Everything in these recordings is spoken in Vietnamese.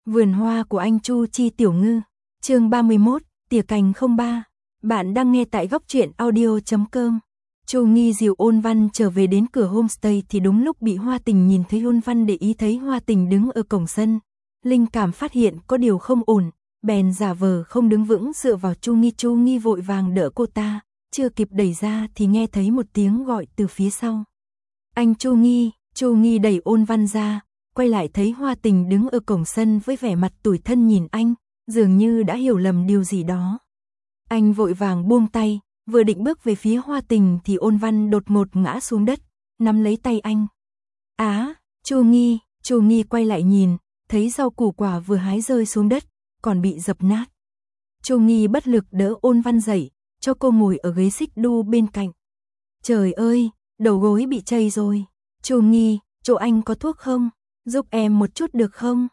Vườn hoa của anh Chu Chi Tiểu Ngư, chương 31, tỉa cành 03. Bạn đang nghe tại góc truyện audio.com. Chu Nghi dìu Ôn Văn trở về đến cửa homestay thì đúng lúc bị Hoa Tình nhìn thấy. Ôn Văn để ý thấy Hoa Tình đứng ở cổng sân, linh cảm phát hiện có điều không ổn, bèn giả vờ không đứng vững dựa vào Chu Nghi. Chu Nghi vội vàng đỡ cô ta, chưa kịp đẩy ra thì nghe thấy một tiếng gọi từ phía sau. Anh Chu Nghi. Chu Nghi đẩy Ôn Văn ra, quay lại thấy Hoa Tình đứng ở cổng sân với vẻ mặt tủi thân nhìn anh, dường như đã hiểu lầm điều gì đó. Anh vội vàng buông tay, vừa định bước về phía Hoa Tình thì Ôn Văn đột ngột ngã xuống đất, nắm lấy tay anh. Chu Nghi. Chu Nghi quay lại nhìn, thấy rau củ quả vừa hái rơi xuống đất, còn bị dập nát. Chu Nghi bất lực đỡ Ôn Văn dậy, cho cô ngồi ở ghế xích đu bên cạnh. Trời ơi, đầu gối bị chây rồi. Chu Nghi, chỗ anh có thuốc không? Giúp em một chút được không?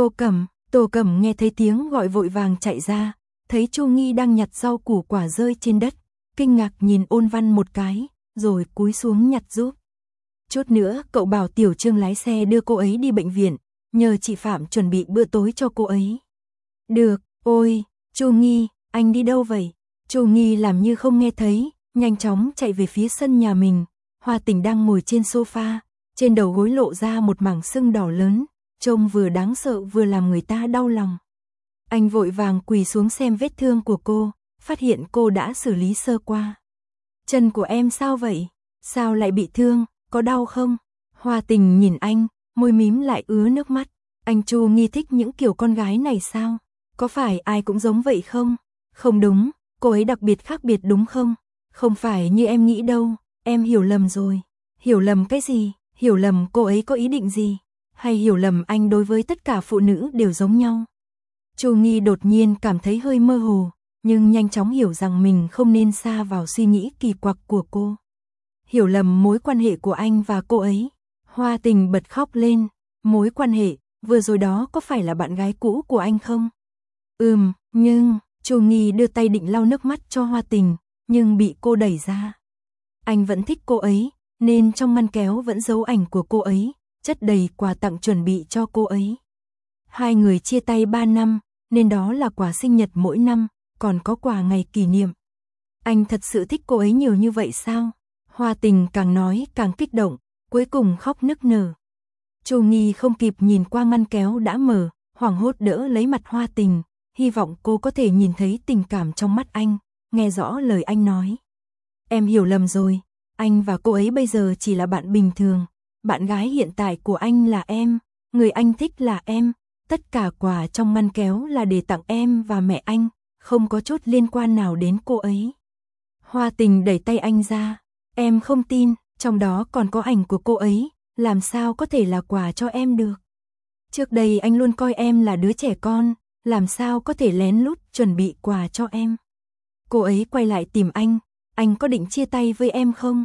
Tô Cẩm nghe thấy tiếng gọi vội vàng chạy ra, thấy Chu Nghi đang nhặt rau củ quả rơi trên đất, kinh ngạc nhìn Ôn Văn một cái, rồi cúi xuống nhặt giúp. Chút nữa cậu bảo Tiểu Trương lái xe đưa cô ấy đi bệnh viện, nhờ chị Phạm chuẩn bị bữa tối cho cô ấy. Được. Ôi, Chu Nghi, anh đi đâu vậy? Chu Nghi làm như không nghe thấy, nhanh chóng chạy về phía sân nhà mình. Hoa Tình đang ngồi trên sofa, trên đầu gối lộ ra một mảng sưng đỏ lớn, trông vừa đáng sợ vừa làm người ta đau lòng. Anh vội vàng quỳ xuống xem vết thương của cô, phát hiện cô đã xử lý sơ qua. Chân của em sao vậy? Sao lại bị thương, có đau không? Hoa Tình nhìn anh, môi mím lại ứa nước mắt. Anh Chu Nghi thích những kiểu con gái này sao? Có phải ai cũng giống vậy không? Không đúng, cô ấy đặc biệt khác biệt đúng không? Không phải như em nghĩ đâu, em hiểu lầm rồi. Hiểu lầm cái gì? Hiểu lầm cô ấy có ý định gì? Hay hiểu lầm anh đối với tất cả phụ nữ đều giống nhau? Chu Nghi đột nhiên cảm thấy hơi mơ hồ, nhưng nhanh chóng hiểu rằng mình không nên sa vào suy nghĩ kỳ quặc của cô. Hiểu lầm mối quan hệ của anh và cô ấy. Hoa Tình bật khóc lên. Mối quan hệ, vừa rồi đó có phải là bạn gái cũ của anh không? Nhưng, Chu Nghi đưa tay định lau nước mắt cho Hoa Tình, nhưng bị cô đẩy ra. Anh vẫn thích cô ấy, nên trong ngăn kéo vẫn giấu ảnh của cô ấy, chất đầy quà tặng chuẩn bị cho cô ấy. Hai người chia tay 3 năm, nên đó là quà sinh nhật mỗi năm, còn có quà ngày kỷ niệm. Anh thật sự thích cô ấy nhiều như vậy sao? Hoa Tình càng nói càng kích động, cuối cùng khóc nức nở. Chu Nghi không kịp nhìn qua ngăn kéo đã mở, hoảng hốt đỡ lấy mặt Hoa Tình, hy vọng cô có thể nhìn thấy tình cảm trong mắt anh, nghe rõ lời anh nói. Em hiểu lầm rồi, anh và cô ấy bây giờ chỉ là bạn bình thường, bạn gái hiện tại của anh là em, người anh thích là em, tất cả quà trong ngăn kéo là để tặng em và mẹ anh, không có chút liên quan nào đến cô ấy. Hoa Tình đẩy tay anh ra, em không tin, trong đó còn có ảnh của cô ấy, làm sao có thể là quà cho em được. Trước đây anh luôn coi em là đứa trẻ con, làm sao có thể lén lút chuẩn bị quà cho em. Cô ấy quay lại tìm anh có định chia tay với em không?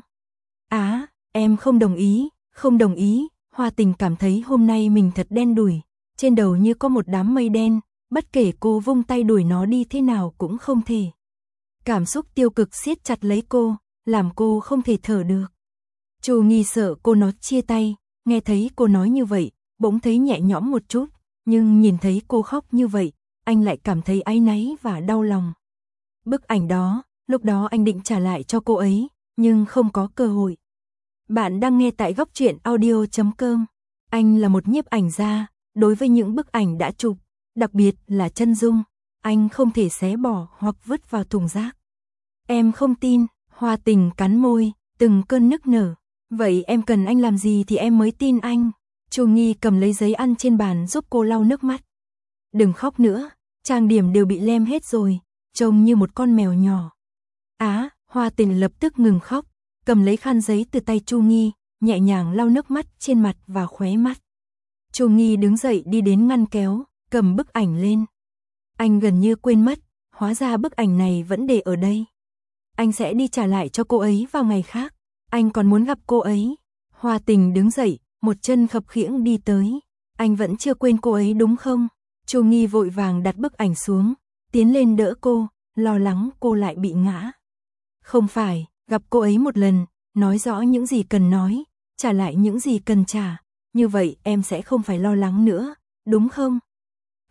Em không đồng ý, Hoa Tình cảm thấy hôm nay mình thật đen đủi, trên đầu như có một đám mây đen, bất kể cô vung tay đuổi nó đi thế nào cũng không thể. Cảm xúc tiêu cực siết chặt lấy cô, làm cô không thể thở được. Chu Nghi sợ cô nó chia tay, nghe thấy cô nói như vậy, bỗng thấy nhẹ nhõm một chút, nhưng nhìn thấy cô khóc như vậy, anh lại cảm thấy áy náy và đau lòng. Bức ảnh đó, lúc đó anh định trả lại cho cô ấy, nhưng không có cơ hội. Bạn đang nghe tại góc truyện audio.com. Anh là một nhiếp ảnh gia, đối với những bức ảnh đã chụp, đặc biệt là chân dung, anh không thể xé bỏ hoặc vứt vào thùng rác. Em không tin, Hoa Tình cắn môi, từng cơn nức nở. Vậy em cần anh làm gì thì em mới tin anh? Chu Nghi cầm lấy giấy ăn trên bàn giúp cô lau nước mắt. Đừng khóc nữa, trang điểm đều bị lem hết rồi, trông như một con mèo nhỏ. Hoa Tình lập tức ngừng khóc, cầm lấy khăn giấy từ tay Chu Nghi, nhẹ nhàng lau nước mắt trên mặt và khóe mắt. Chu Nghi đứng dậy đi đến ngăn kéo, cầm bức ảnh lên. Anh gần như quên mất, hóa ra bức ảnh này vẫn để ở đây. Anh sẽ đi trả lại cho cô ấy vào ngày khác, anh còn muốn gặp cô ấy. Hoa Tình đứng dậy, một chân khập khiễng đi tới. Anh vẫn chưa quên cô ấy đúng không? Chu Nghi vội vàng đặt bức ảnh xuống, tiến lên đỡ cô, lo lắng cô lại bị ngã. Không phải, gặp cô ấy một lần, nói rõ những gì cần nói, trả lại những gì cần trả, như vậy em sẽ không phải lo lắng nữa, đúng không?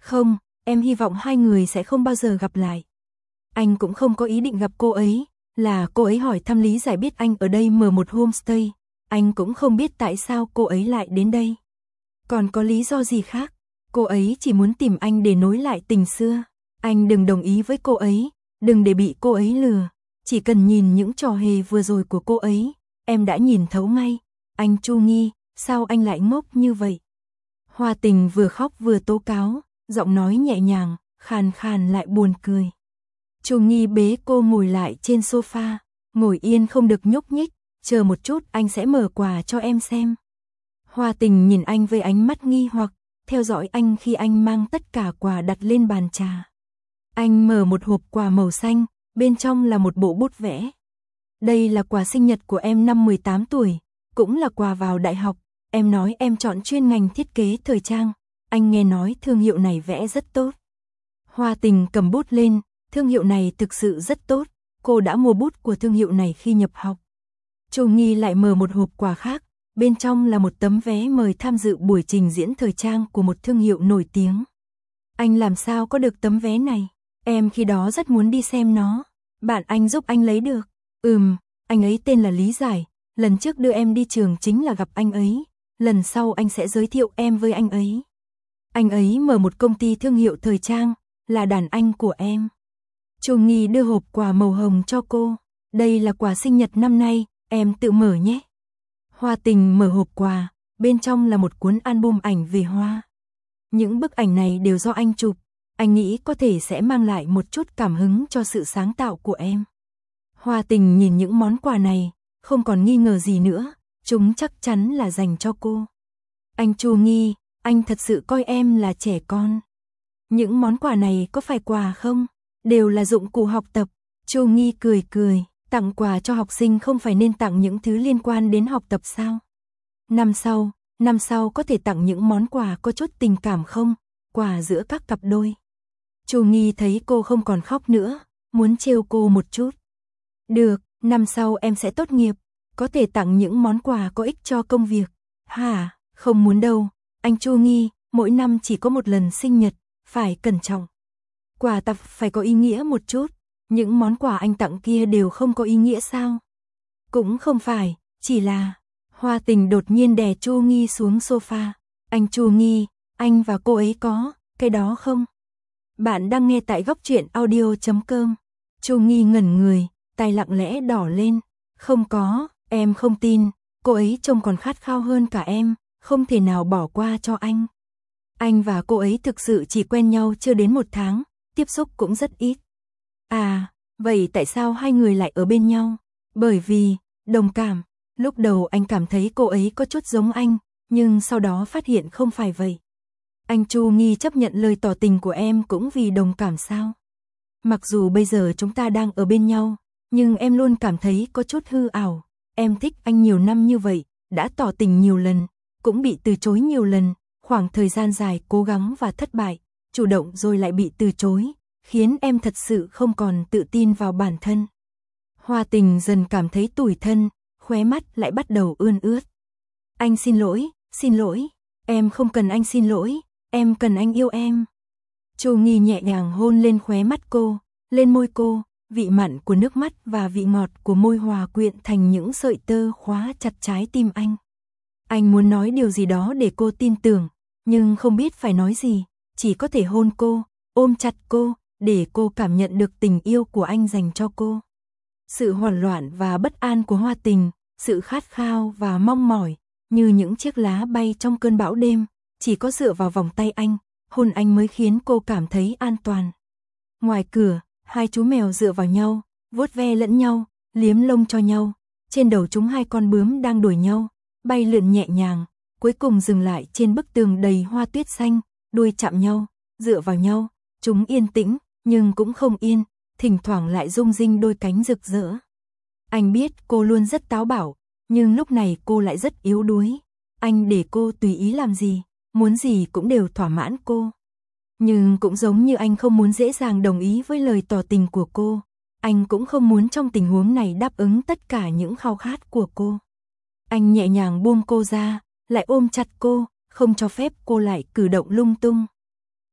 Không, em hy vọng hai người sẽ không bao giờ gặp lại. Anh cũng không có ý định gặp cô ấy, là cô ấy hỏi thăm lý giải biết anh ở đây mở một homestay. Anh cũng không biết tại sao cô ấy lại đến đây. Còn có lý do gì khác? Cô ấy chỉ muốn tìm anh để nối lại tình xưa. Anh đừng đồng ý với cô ấy, đừng để bị cô ấy lừa. Chỉ cần nhìn những trò hề vừa rồi của cô ấy, em đã nhìn thấu ngay. Anh Chu Nghi, sao anh lại ngốc như vậy? Hoa Tình vừa khóc vừa tố cáo, giọng nói nhẹ nhàng, khàn khàn lại buồn cười. Chu Nghi bế cô ngồi lại trên sofa, ngồi yên không được nhúc nhích, chờ một chút anh sẽ mở quà cho em xem. Hoa Tình nhìn anh với ánh mắt nghi hoặc, theo dõi anh khi anh mang tất cả quà đặt lên bàn trà. Anh mở một hộp quà màu xanh, bên trong là một bộ bút vẽ. Đây là quà sinh nhật của em năm 18 tuổi, cũng là quà vào đại học. Em nói em chọn chuyên ngành thiết kế thời trang, anh nghe nói thương hiệu này vẽ rất tốt. Hoa Tình cầm bút lên, thương hiệu này thực sự rất tốt, cô đã mua bút của thương hiệu này khi nhập học. Chu Nghi lại mở một hộp quà khác, bên trong là một tấm vé mời tham dự buổi trình diễn thời trang của một thương hiệu nổi tiếng. Anh làm sao có được tấm vé này? Em khi đó rất muốn đi xem nó. Bạn anh giúp anh lấy được. Anh ấy tên là Lý Giải, lần trước đưa em đi trường chính là gặp anh ấy, lần sau anh sẽ giới thiệu em với anh ấy. Anh ấy mở một công ty thương hiệu thời trang, là đàn anh của em. Chu Nghi đưa hộp quà màu hồng cho cô. Đây là quà sinh nhật năm nay, em tự mở nhé. Hoa Tình mở hộp quà, bên trong là một cuốn album ảnh về hoa. Những bức ảnh này đều do anh chụp, anh nghĩ có thể sẽ mang lại một chút cảm hứng cho sự sáng tạo của em. Hoa Tình nhìn những món quà này, không còn nghi ngờ gì nữa, chúng chắc chắn là dành cho cô. Anh Chu Nghi, anh thật sự coi em là trẻ con. Những món quà này có phải quà không? Đều là dụng cụ học tập. Chu Nghi cười cười, tặng quà cho học sinh không phải nên tặng những thứ liên quan đến học tập sao? Năm sau có thể tặng những món quà có chút tình cảm không? Quà giữa các cặp đôi. Chu Nghi thấy cô không còn khóc nữa, muốn trêu cô một chút. Được, năm sau em sẽ tốt nghiệp, có thể tặng những món quà có ích cho công việc. Hả, không muốn đâu, anh Chu Nghi, mỗi năm chỉ có một lần sinh nhật, phải cẩn trọng. Quà tặng phải có ý nghĩa một chút, những món quà anh tặng kia đều không có ý nghĩa sao? Cũng không phải, chỉ là... Hoa Tình đột nhiên đè Chu Nghi xuống sofa. Anh Chu Nghi, anh và cô ấy có cái đó không? Bạn đang nghe tại góc truyện audio.com. Chu Nghi ngẩn người, tay lặng lẽ đỏ lên. Không có, em không tin, cô ấy trông còn khát khao hơn cả em, không thể nào bỏ qua cho anh. Anh và cô ấy thực sự chỉ quen nhau chưa đến 1 tháng, tiếp xúc cũng rất ít. À, vậy tại sao hai người lại ở bên nhau? Bởi vì, đồng cảm. Lúc đầu anh cảm thấy cô ấy có chút giống anh, nhưng sau đó phát hiện không phải vậy. Anh Chu Nghi chấp nhận lời tỏ tình của em cũng vì đồng cảm sao? Mặc dù bây giờ chúng ta đang ở bên nhau, nhưng em luôn cảm thấy có chút hư ảo. Em thích anh nhiều năm như vậy, đã tỏ tình nhiều lần, cũng bị từ chối nhiều lần, khoảng thời gian dài cố gắng và thất bại, chủ động rồi lại bị từ chối, khiến em thật sự không còn tự tin vào bản thân. Hoa Tình dần cảm thấy tủi thân, khóe mắt lại bắt đầu ươn ướt. Anh xin lỗi, em không cần anh xin lỗi, em cần anh yêu em. Chu Nghi nhẹ nhàng hôn lên khóe mắt cô, lên môi cô, vị mặn của nước mắt và vị ngọt của môi hòa quyện thành những sợi tơ khóa chặt trái tim anh. Anh muốn nói điều gì đó để cô tin tưởng, nhưng không biết phải nói gì, chỉ có thể hôn cô, ôm chặt cô, để cô cảm nhận được tình yêu của anh dành cho cô. Sự hoảng loạn và bất an của Hoa Tình, sự khát khao và mong mỏi, như những chiếc lá bay trong cơn bão đêm, chỉ có dựa vào vòng tay anh, hôn anh mới khiến cô cảm thấy an toàn. Ngoài cửa, hai chú mèo dựa vào nhau, vuốt ve lẫn nhau, liếm lông cho nhau, trên đầu chúng hai con bướm đang đuổi nhau, bay lượn nhẹ nhàng, cuối cùng dừng lại trên bức tường đầy hoa tuyết xanh, đuôi chạm nhau, dựa vào nhau, chúng yên tĩnh, nhưng cũng không yên, thỉnh thoảng lại rung rinh đôi cánh rực rỡ. Anh biết cô luôn rất táo bạo, nhưng lúc này cô lại rất yếu đuối. Anh để cô tùy ý làm gì, muốn gì cũng đều thỏa mãn cô. Nhưng cũng giống như anh không muốn dễ dàng đồng ý với lời tỏ tình của cô, anh cũng không muốn trong tình huống này đáp ứng tất cả những khao khát của cô. Anh nhẹ nhàng buông cô ra, lại ôm chặt cô, không cho phép cô lại cử động lung tung.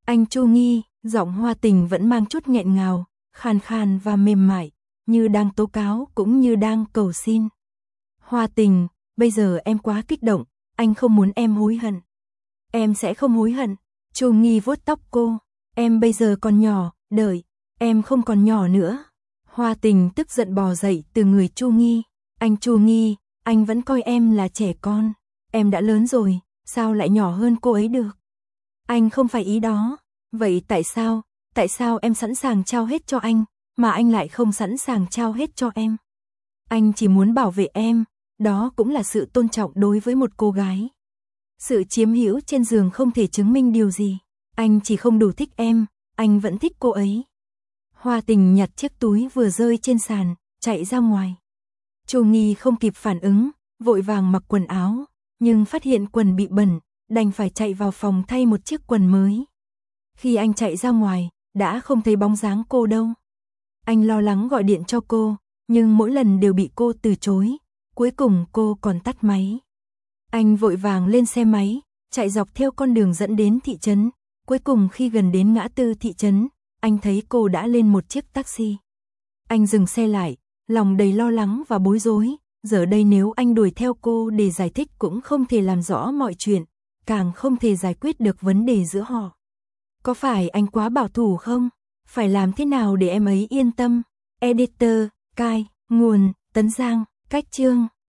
Anh Chu Nghi, giọng Hoa Tình vẫn mang chút nghẹn ngào, khàn khàn và mềm mại, như đang tố cáo cũng như đang cầu xin. Hoa Tình, bây giờ em quá kích động, anh không muốn em hối hận. Em sẽ không hối hận. Chu Nghi vuốt tóc cô, em bây giờ còn nhỏ, đợi, em không còn nhỏ nữa. Hoa Tình tức giận bò dậy từ người Chu Nghi. Anh Chu Nghi, anh vẫn coi em là trẻ con. Em đã lớn rồi, sao lại nhỏ hơn cô ấy được? Anh không phải ý đó. Vậy tại sao em sẵn sàng trao hết cho anh, mà anh lại không sẵn sàng trao hết cho em? Anh chỉ muốn bảo vệ em, đó cũng là sự tôn trọng đối với một cô gái. Sự chiếm hữu trên giường không thể chứng minh điều gì. Anh chỉ không đủ thích em, anh vẫn thích cô ấy. Hoa Tình nhặt chiếc túi vừa rơi trên sàn, chạy ra ngoài. Chu Nghi không kịp phản ứng, vội vàng mặc quần áo, nhưng phát hiện quần bị bẩn, đành phải chạy vào phòng thay một chiếc quần mới. Khi anh chạy ra ngoài, đã không thấy bóng dáng cô đâu. Anh lo lắng gọi điện cho cô, nhưng mỗi lần đều bị cô từ chối, cuối cùng cô còn tắt máy. Anh vội vàng lên xe máy, chạy dọc theo con đường dẫn đến thị trấn, cuối cùng khi gần đến ngã tư thị trấn, anh thấy cô đã lên một chiếc taxi. Anh dừng xe lại, lòng đầy lo lắng và bối rối, giờ đây nếu anh đuổi theo cô để giải thích cũng không thể làm rõ mọi chuyện, càng không thể giải quyết được vấn đề giữa họ. Có phải anh quá bảo thủ không? Phải làm thế nào để em ấy yên tâm? Editor, Cai, nguồn, Tấn Giang, cách chương.